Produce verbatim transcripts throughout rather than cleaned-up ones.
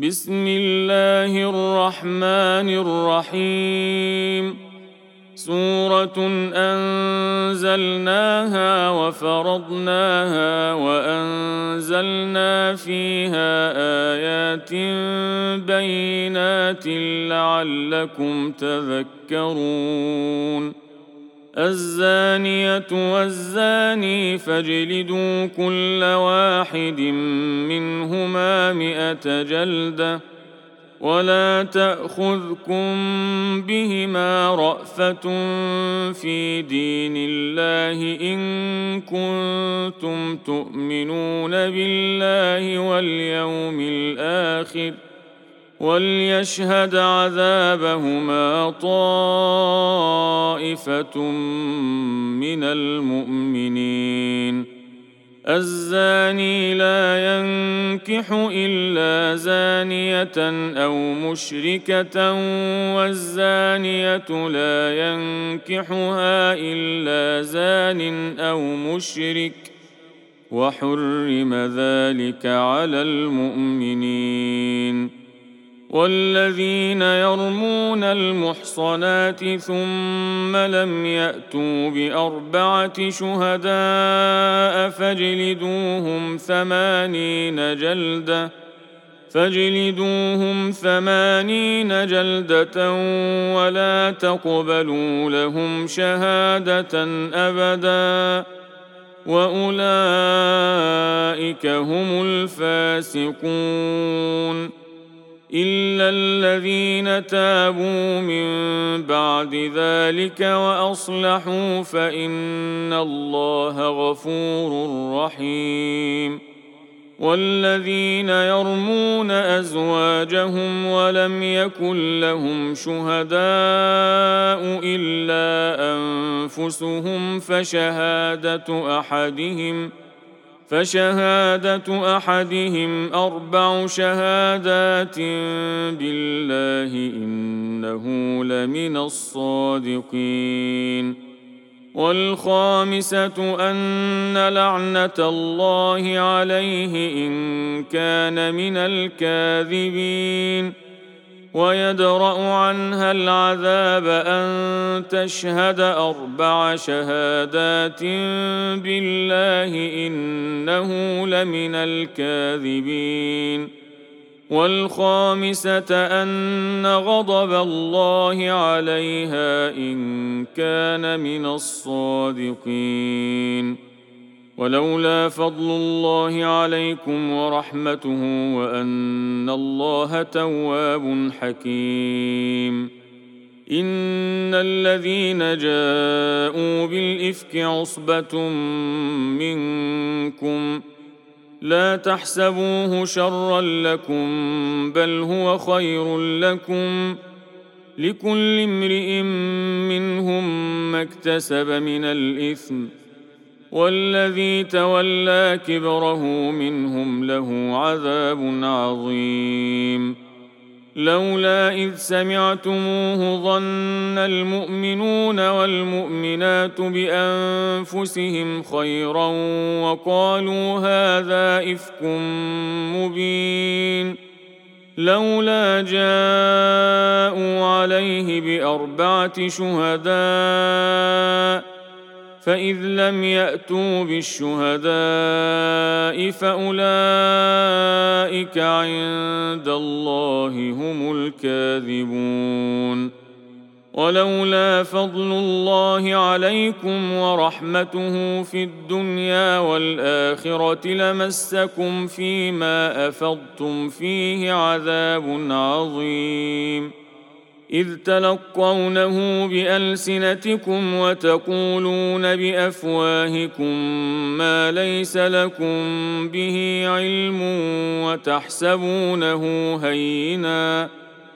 بسم الله الرحمن الرحيم. سورة أنزلناها وفرضناها وأنزلنا فيها آيات بينات لعلكم تذكرون. الزانية والزاني فاجلدوا كل واحد منهما مئة جلدة ولا تأخذكم بهما رأفة في دين الله إن كنتم تؤمنون بالله واليوم الآخر وليشهد عذابهما طائفة من المؤمنين. الزاني لا ينكح إلا زانية أو مشركة والزانية لا ينكحها إلا زان أو مشرك وحرم ذلك على المؤمنين. والذين يرمون المحصنات ثم لم يأتوا بأربعة شهداء فاجلدوهم ثمانين جلدة فاجلدوهم ثمانين جلدة ولا تقبلوا لهم شهادة أبدا وأولئك هم الفاسقون. إلا الذين تابوا من بعد ذلك وأصلحوا فإن الله غفور رحيم. والذين يرمون أزواجهم ولم يكن لهم شهداء إلا أنفسهم فشهادة أحدهم فشهادة أحدهم أربع شهادات بالله إنه لمن الصادقين. والخامسة أن لعنة الله عليه إن كان من الكاذبين. ويدرأ عنها العذاب أن تشهد أربع شهادات بالله إنه لمن الكاذبين. والخامسة أن غضب الله عليها إن كان من الصادقين. ولولا فضل الله عليكم ورحمته وأن الله تواب حكيم. إن الذين جاءوا بالإفك عصبة منكم لا تحسبوه شرا لكم بل هو خير لكم لكل امرئ منهم ما اكتسب من الإثم والذي تولى كبره منهم له عذاب عظيم. لولا إذ سمعتموه ظن المؤمنون والمؤمنات بأنفسهم خيرا وقالوا هذا إفك مبين. لولا جاءوا عليه بأربعة شهداء فإذ لم يأتوا بالشهداء فأولئك عند الله هم الكاذبون. ولولا فضل الله عليكم ورحمته في الدنيا والآخرة لمسكم فيما أفضتم فيه عذاب عظيم. إذ تلقونه بألسنتكم وتقولون بأفواهكم ما ليس لكم به علم وتحسبونه هينا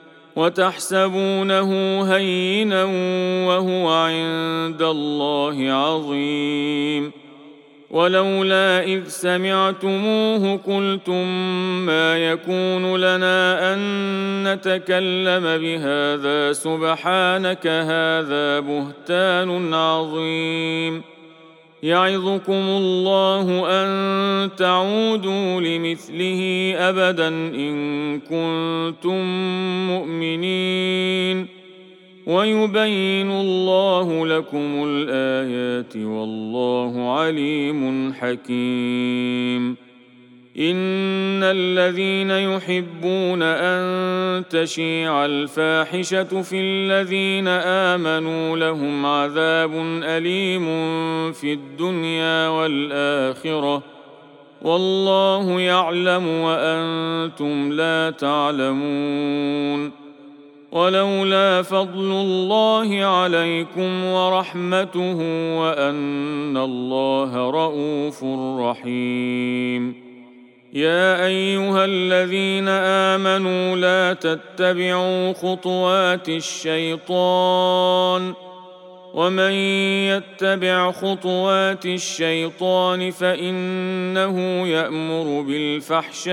وتحسبونه هينا وهو عند الله عظيم. ولولا إذ سمعتموه قلتم ما يكون لنا أن نتكلم بهذا سبحانك هذا بهتان عظيم. يعظكم الله أن تعودوا لمثله أبدا إن كنتم مؤمنين ويبين الله لكم الآيات والله عليم حكيم. إن الذين يحبون أن تشيع الفاحشة في الذين آمنوا لهم عذاب أليم في الدنيا والآخرة والله يعلم وأنتم لا تعلمون. ولولا فضل الله عليكم ورحمته وأن الله رءوف رحيم. يا أيها الذين آمنوا لا تتبعوا خطوات الشيطان ومن يتبع خطوات الشيطان فإنه يأمر بالفحشاء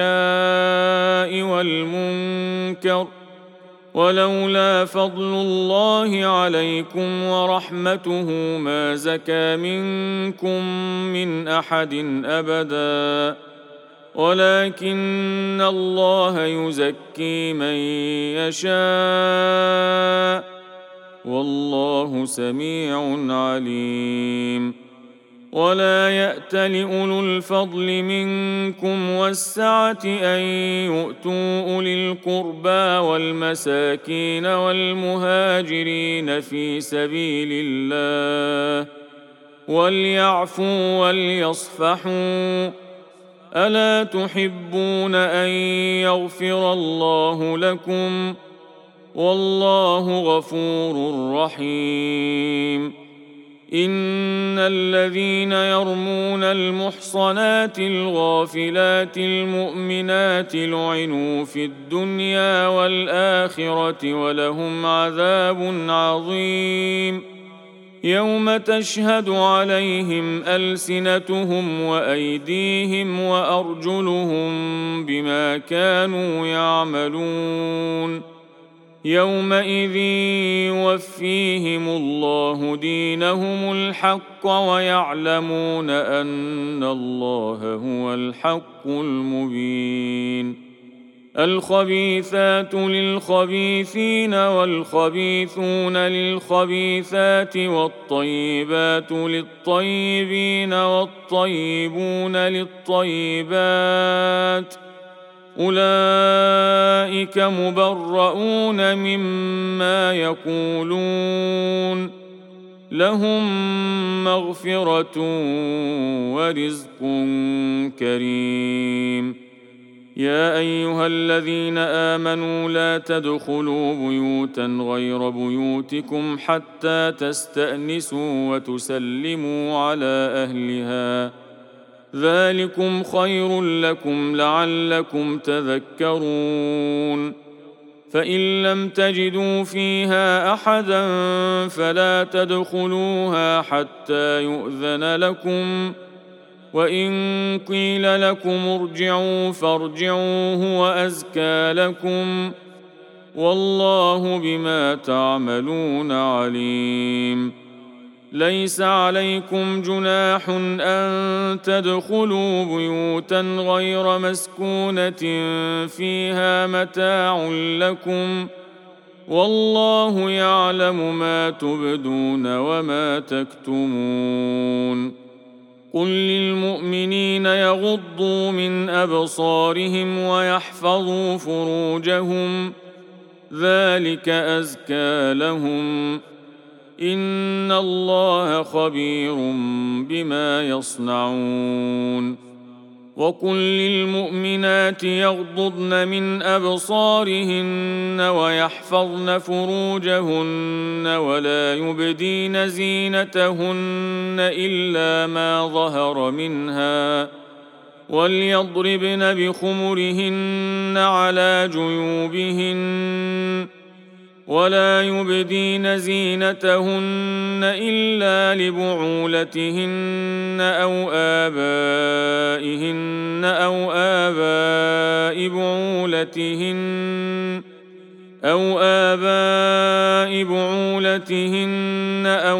والمنكر ولولا فضل الله عليكم ورحمته ما زكى منكم من أحد أبدا ولكن الله يزكي من يشاء والله سميع عليم. ولا يأت لأولو الفضل منكم والسعة أن يؤتوا أولي القربى والمساكين والمهاجرين في سبيل الله وليعفوا وليصفحوا ألا تحبون أن يغفر الله لكم والله غفور رحيم. إن الذين يرمون المحصنات الغافلات المؤمنات لعنوا في الدنيا والآخرة ولهم عذاب عظيم يوم تشهد عليهم ألسنتهم وأيديهم وأرجلهم بما كانوا يعملون يومئذ يوفيهم الله دينهم الحق ويعلمون أن الله هو الحق المبين. الخبيثات للخبيثين والخبيثون للخبيثات والطيبات للطيبين والطيبون للطيبات أولئك مبرؤون مما يقولون لهم مغفرة ورزق كريم. يا أيها الذين آمنوا لا تدخلوا بيوتا غير بيوتكم حتى تستأنسوا وتسلموا على أهلها ذلكم خير لكم لعلكم تذكرون. فإن لم تجدوا فيها أحدا فلا تدخلوها حتى يؤذن لكم وإن قيل لكم ارجعوا فارجعوا هو أزكى لكم والله بما تعملون عليم. ليس عليكم جناح أن تدخلوا بيوتا غير مسكونة فيها متاع لكم والله يعلم ما تبدون وما تكتمون. قل للمؤمنين يغضوا من أبصارهم ويحفظوا فروجهم ذلك أزكى لهم إن الله خبير بما يصنعون. وقل للمؤمنات يغضضن من أبصارهن ويحفظن فروجهن ولا يبدين زينتهن إلا ما ظهر منها وليضربن بخمرهن على جيوبهن ولا يبدين زينتهن إلا لبعولتهن أو آبائهن أو آباء بعولتهن أو آباء بعولتهن أو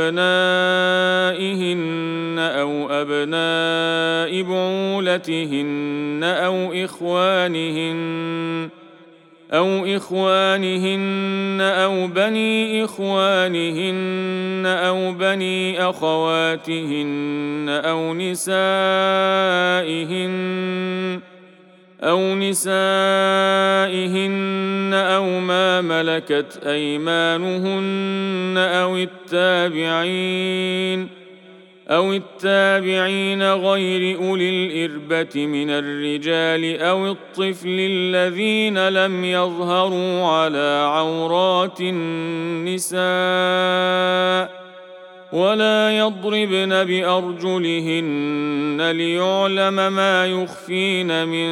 أبنائهن أو أبناء بعولتهن أو إخوانهن أو إخوانهن أو بني إخوانهن أو بني أخواتهن أو نسائهن أو نسائهن أو ما ملكت أيمانهن أو التابعين أو التابعين غير أولي الإربة من الرجال أو الطفل الذين لم يظهروا على عورات النساء ولا يضربن بأرجلهن ليعلم ما يخفين من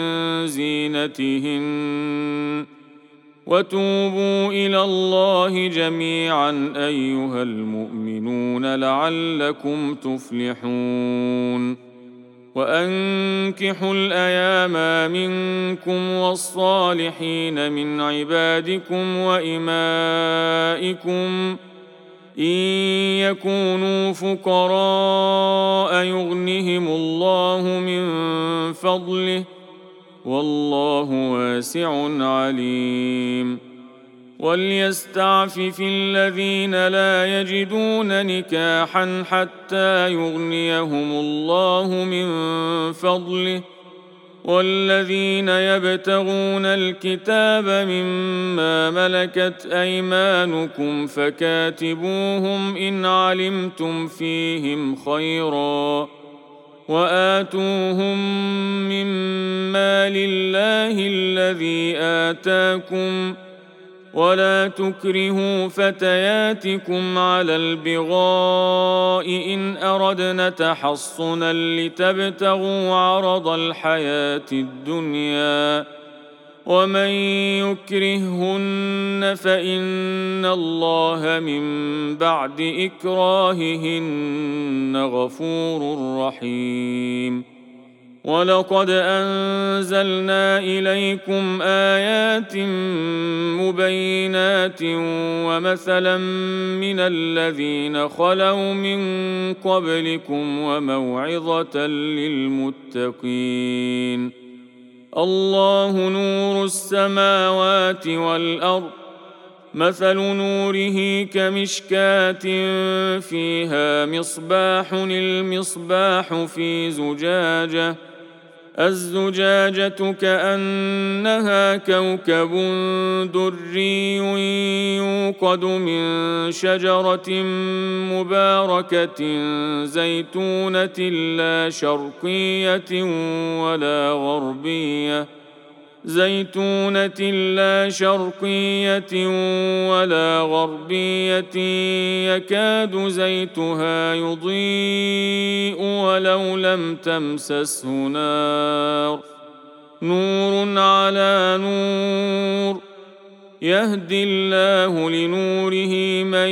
زينتهن وتوبوا إلى الله جميعا أيها المؤمنون لعلكم تفلحون وأنكحوا الأيام منكم والصالحين من عبادكم وإمائكم إن يكونوا فقراء يغنهم الله من فضله والله واسع عليم وليستعفف الذين لا يجدون نكاحا حتى يغنيهم الله من فضله والذين يبتغون الكتاب مما ملكت أيمانكم فكاتبوهم إن علمتم فيهم خيرا وآتوهم مما لله الذي آتاكم ولا تكرهوا فتياتكم على البغاء إن أردنا تحصنا لتبتغوا عرض الحياة الدنيا ومن يكرههن فإن الله من بعد إكراههن غفور رحيم ولقد أنزلنا إليكم آيات مبينات ومثلا من الذين خلوا من قبلكم وموعظة للمتقين الله نور السماوات والأرض مثل نوره كمشكاة فيها مصباح المصباح في زجاجة الزجاجة كأنها كوكب دري يوقد من شجرة مباركة زيتونة لا شرقية ولا غربية زيتونة لا شرقية ولا غربية يكاد زيتها يضيء ولو لم تمسسه نار نور على نور يهدي الله لنوره من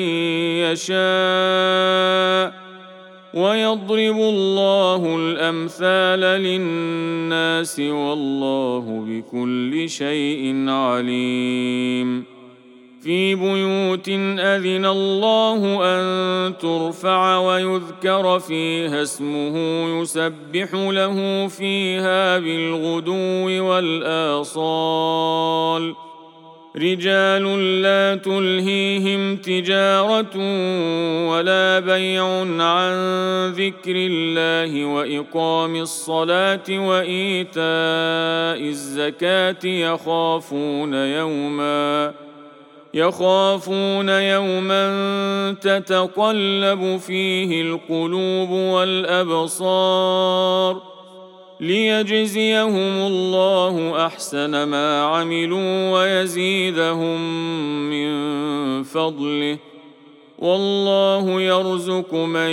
يشاء ويضرب الله الأمثال للناس والله بكل شيء عليم في بيوت أذن الله أن ترفع ويذكر فيها اسمه يسبح له فيها بالغدو والآصال رجال لا تلهيهم تجارة ولا بيع عن ذكر الله وإقام الصلاة وإيتاء الزكاة يخافون يوما يخافون يوما تتقلب فيه القلوب والأبصار ليجزيهم الله أحسن ما عملوا ويزيدهم من فضله والله يرزق من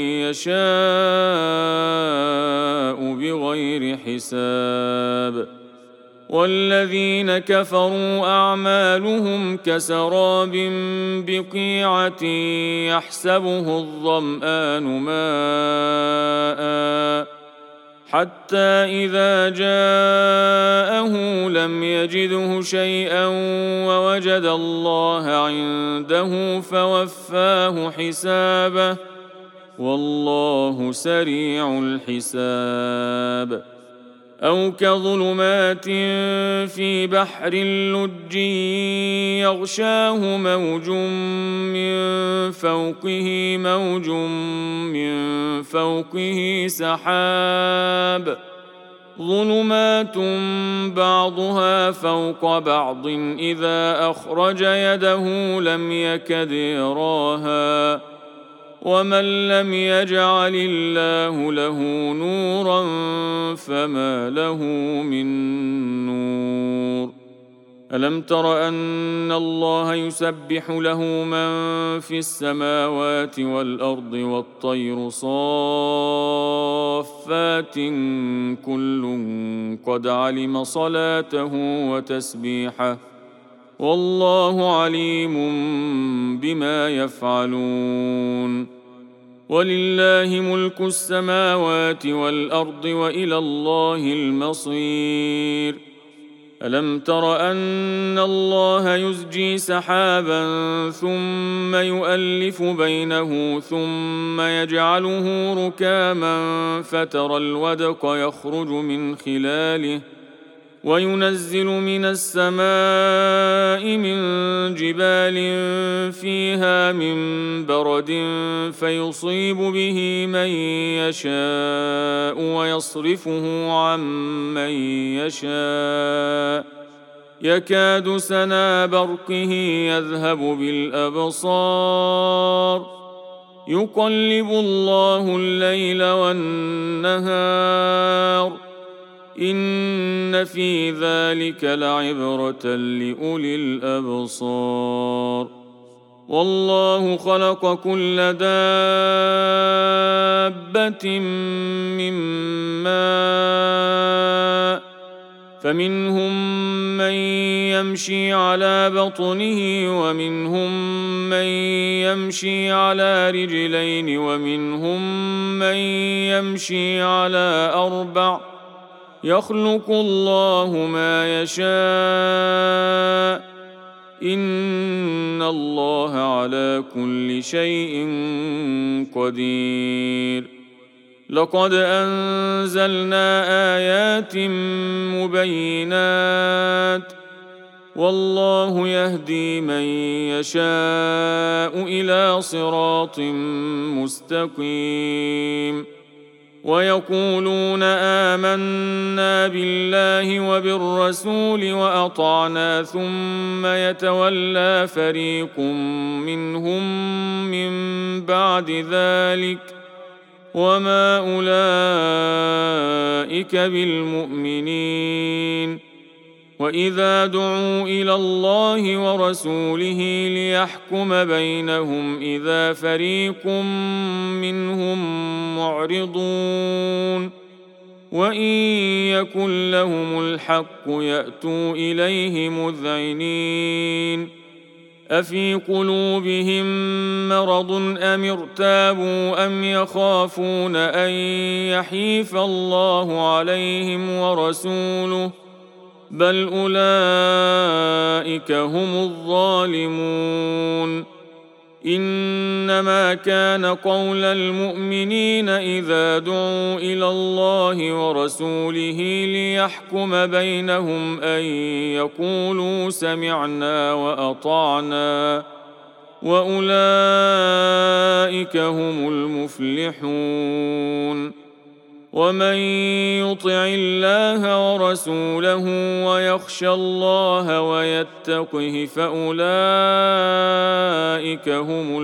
يشاء بغير حساب والذين كفروا أعمالهم كسراب بقيعة يحسبه الظمآن ماءً حتى إذا جاءه لم يجده شيئا ووجد الله عنده فوفاه حسابه والله سريع الحساب. أو كظلمات في بحر لج يغشاه موج من فوقه موج من فوقه سحاب ظلمات بعضها فوق بعض إذا أخرج يده لم يكد يراها ومن لم يجعل الله له نورا فما له من نور. ألم تر أن الله يسبح له من في السماوات والأرض والطير صافات كل قد علم صلاته وتسبيحه والله عليم بما يفعلون. ولله ملك السماوات والأرض وإلى الله المصير. ألم تر أن الله يزجي سحابا ثم يؤلف بينه ثم يجعله ركاما فترى الودق يخرج من خلاله وينزل من السماء من جبال فيها من برد فيصيب به من يشاء ويصرفه عن من يشاء يكاد سنا برقه يذهب بالأبصار يقلب الله الليل والنهار إن في ذلك لعبرة لأولي الأبصار. والله خلق كل دابة من ماء فمنهم من يمشي على بطنه ومنهم من يمشي على رجلين ومنهم من يمشي على أربع يخلق الله ما يشاء إن الله على كل شيء قدير. لقد أنزلنا آيات مبينات والله يهدي من يشاء إلى صراط مستقيم. ويقولون آمنا بالله وبالرسول وأطعنا ثم يتولى فريق منهم من بعد ذلك وما أولئك بالمؤمنين. وإذا دعوا إلى الله ورسوله ليحكم بينهم إذا فريق منهم معرضون وإن يكن لهم الحق يأتوا إليه مذعنين. أفي قلوبهم مرض أم ارتابوا أم يخافون أن يحيف الله عليهم ورسوله بل أولئك هم الظالمون. إنما كان قول المؤمنين إذا دعوا إلى الله ورسوله ليحكم بينهم أن يقولوا سمعنا وأطعنا وأولئك هم المفلحون. ومن يطع الله ورسوله ويخشى الله ويتقه فأولئك هم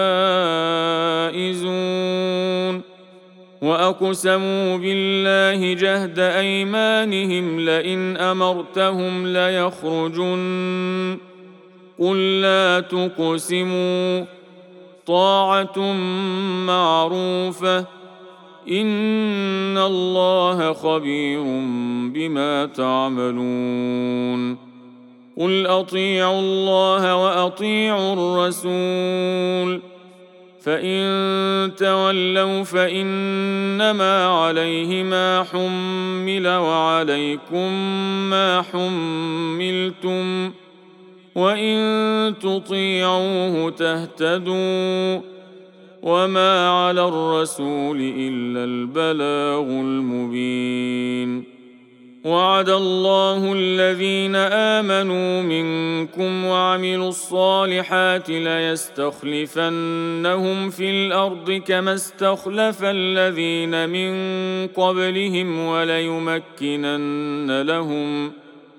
الفائزون. وأقسموا بالله جهد أيمانهم لئن أمرتهم ليخرجن قل لا تقسموا طاعة معروفة إن الله خبير بما تعملون. قل أطيعوا الله وأطيعوا الرسول فإن تولوا فإنما عليه ما حمل وعليكم ما حملتم وإن تطيعوه تهتدوا وما على الرسول إلا البلاغ المبين. وعد الله الذين آمنوا منكم وعملوا الصالحات ليستخلفنهم في الأرض كما استخلف الذين من قبلهم وليمكنن لهم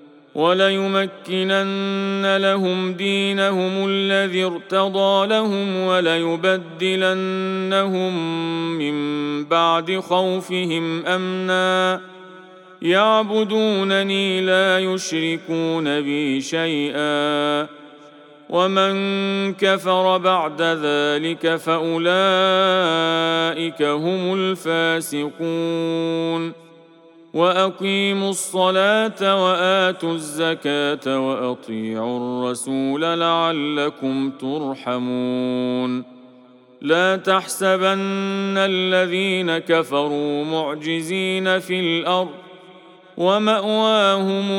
وليمكنن لهم دينهم الذي ارتضى لهم وليبدلنهم من بعد خوفهم أمنا يعبدونني لا يشركون بي شيئا ومن كفر بعد ذلك فأولئك هم الفاسقون. وأقيموا الصلاة وآتوا الزكاة وأطيعوا الرسول لعلكم ترحمون. لا تحسبن الذين كفروا معجزين في الأرض ومأواهم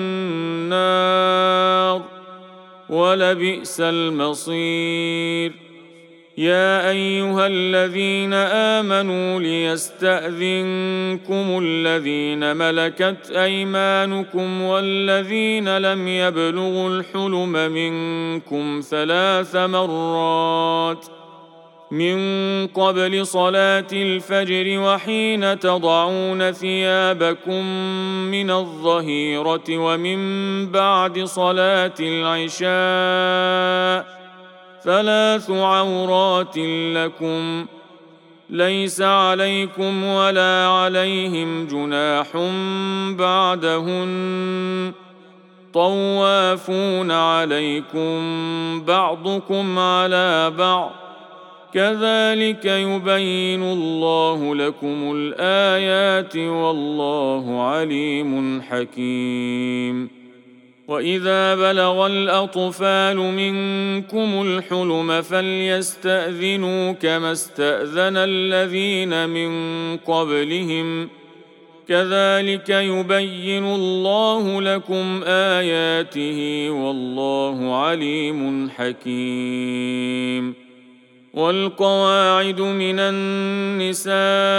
النار ولبئس المصير. يا أيها الذين آمنوا ليستأذنكم الذين ملكت أيمانكم والذين لم يبلغوا الحلم منكم ثلاث مرات من قبل صلاة الفجر وحين تضعون ثيابكم من الظهيرة ومن بعد صلاة العشاء ثلاث عورات لكم ليس عليكم ولا عليهم جناح بعدهن طوافون عليكم بعضكم على بعض كذلك يبين الله لكم الآيات والله عليم حكيم. وإذا بلغ الأطفال منكم الحلم فليستأذنوا كما استأذن الذين من قبلهم كذلك يبين الله لكم آياته والله عليم حكيم. والقواعد من النساء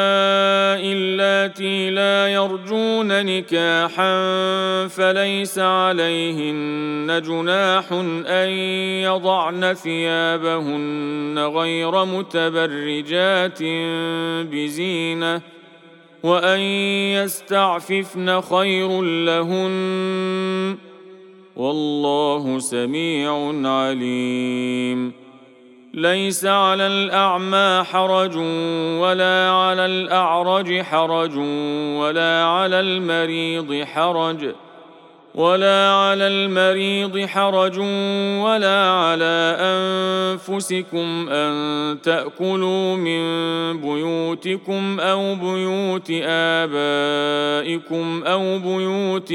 اللاتي لا يرجون نكاحا فليس عليهن جناح أن يضعن ثيابهن غير متبرجات بزينة وأن يستعففن خير لهن والله سميع عليم. ليس على الأعمى حرج ولا على الأعرج حرج ولا على المريض حرج ولا على المريض حرج ولا على أنفسكم أن تأكلوا من بيوتكم أو بيوت آبائكم أو بيوت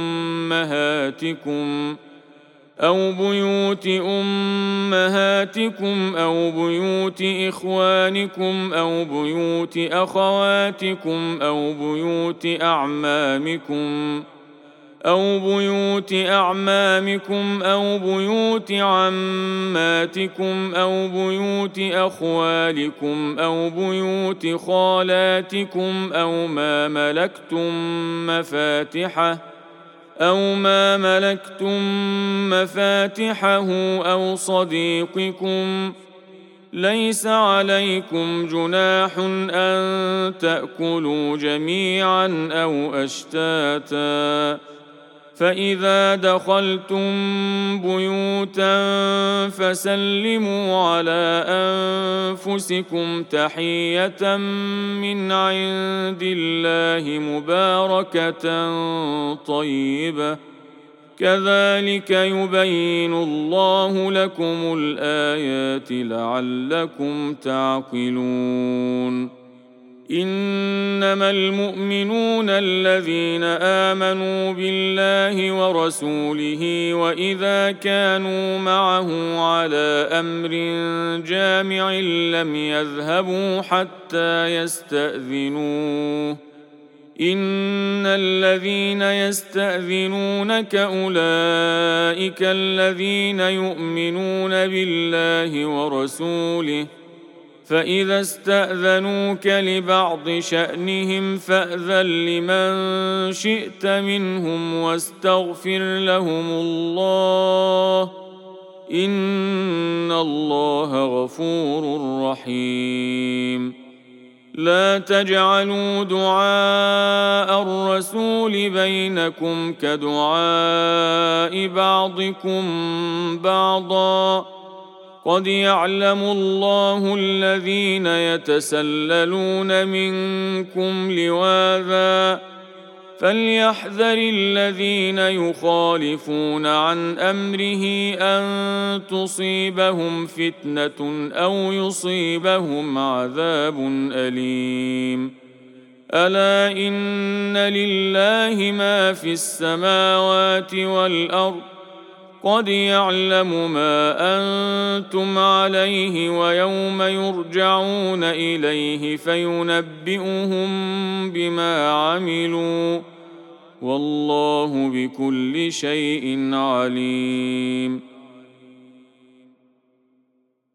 أمهاتكم أو بيوت أمهاتكم أو بيوت إخوانكم أو بيوت أخواتكم أو بيوت أعمامكم أو بيوت أعمامكم أو بيوت عماتكم أو بيوت أخوالكم أو بيوت خالاتكم أو ما ملكتم مفاتحه أو ما ملكتم مفاتحه أو صديقكم ليس عليكم جناح أن تأكلوا جميعا أو أشتاتا فإذا دخلتم بيوتا فسلموا على أنفسكم تحية من عند الله مباركة طيبة كذلك يبين الله لكم الآيات لعلكم تعقلون. إنما المؤمنون الذين آمنوا بالله ورسوله وإذا كانوا معه على أمر جامع لم يذهبوا حتى يستأذنوه إن الذين يستأذنونك أولئك الذين يؤمنون بالله ورسوله فإذا استأذنوك لبعض شأنهم فأذن لمن شئت منهم واستغفر لهم الله إن الله غفور رحيم لا تجعلوا دعاء الرسول بينكم كدعاء بعضكم بعضا قد يعلم الله الذين يتسللون منكم لواذا فليحذر الذين يخالفون عن أمره أن تصيبهم فتنة أو يصيبهم عذاب أليم ألا إن لله ما في السماوات والأرض قد يعلم ما أنتم عليه ويوم يرجعون إليه فينبئهم بما عملوا والله بكل شيء عليم